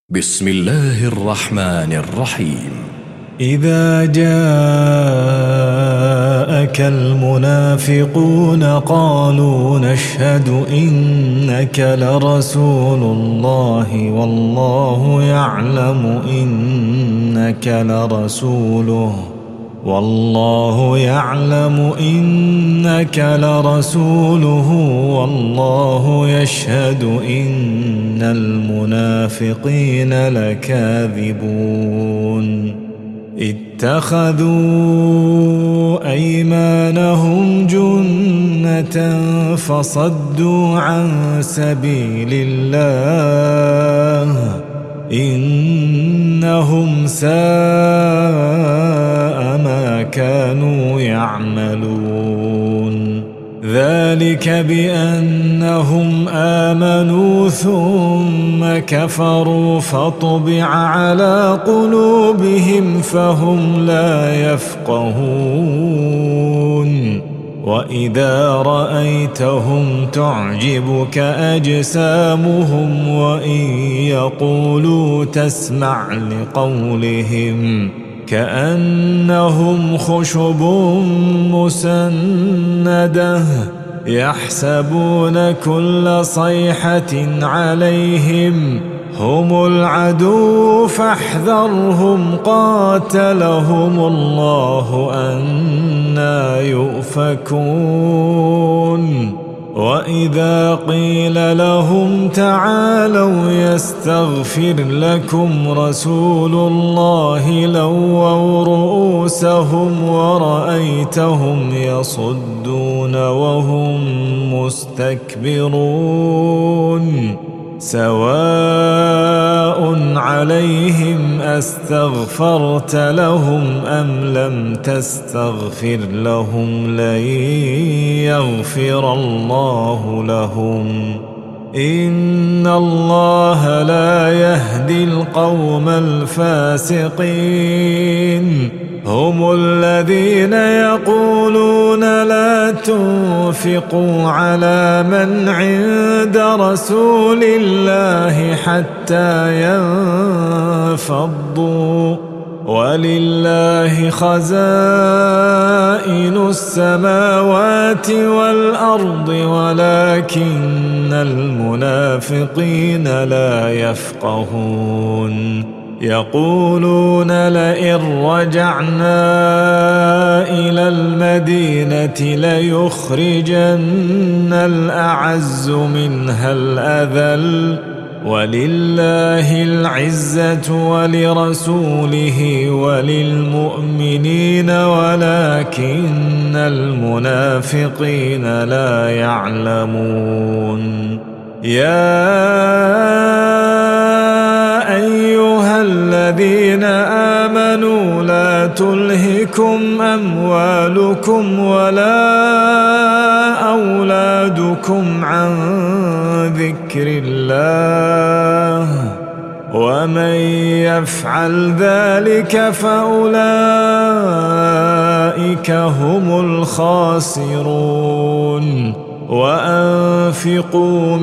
بسم الله الرحمن الرحيم. إذا جاءك المنافقون قالوا نشهد إنك لرسول الله والله يعلم إنك لرسوله والله يشهد إن المنافقين لكاذبون اتخذوا أيمانهم جنة فصدوا عن سبيل الله إنهم ساء ما كانوا يعملون ذلك بأنهم آمنوا ثم كفروا فطبع على قلوبهم فهم لا يفقهون وإذا رأيتهم تعجبك أجسامهم وإن يقولوا تسمع لقولهم كأنهم خشب مسندة يحسبون كل صيحة عليهم هم العدو فاحذرهم قاتلهم الله أنى يؤفكون وإذا قيل لهم تعالوا يستغفر لكم رسول الله لووا رؤوسهم ورأيتهم يصدون وهم مستكبرون سواء عليهم أستغفرت لهم أم لم تستغفر لهم لن يغفر الله لهم إن الله لا يهدي القوم الفاسقين هم الذين يقولون لا تنفقوا على من عند رسول الله حتى ينفضوا ولله خزائن السماوات والأرض ولكن المنافقين لا يفقهون يقولون لئن رجعنا إلى المدينة ليخرجن الأعز منها الأذل ولله العزة ولرسوله وللمؤمنين ولكن المنافقين لا يعلمون يا أيها الذين آمنوا لا تلهكم أموالكم ولا أولادكم عن ذكر الله ومن يفعل ذلك فأولئك هم الخاسرون وأنفقوا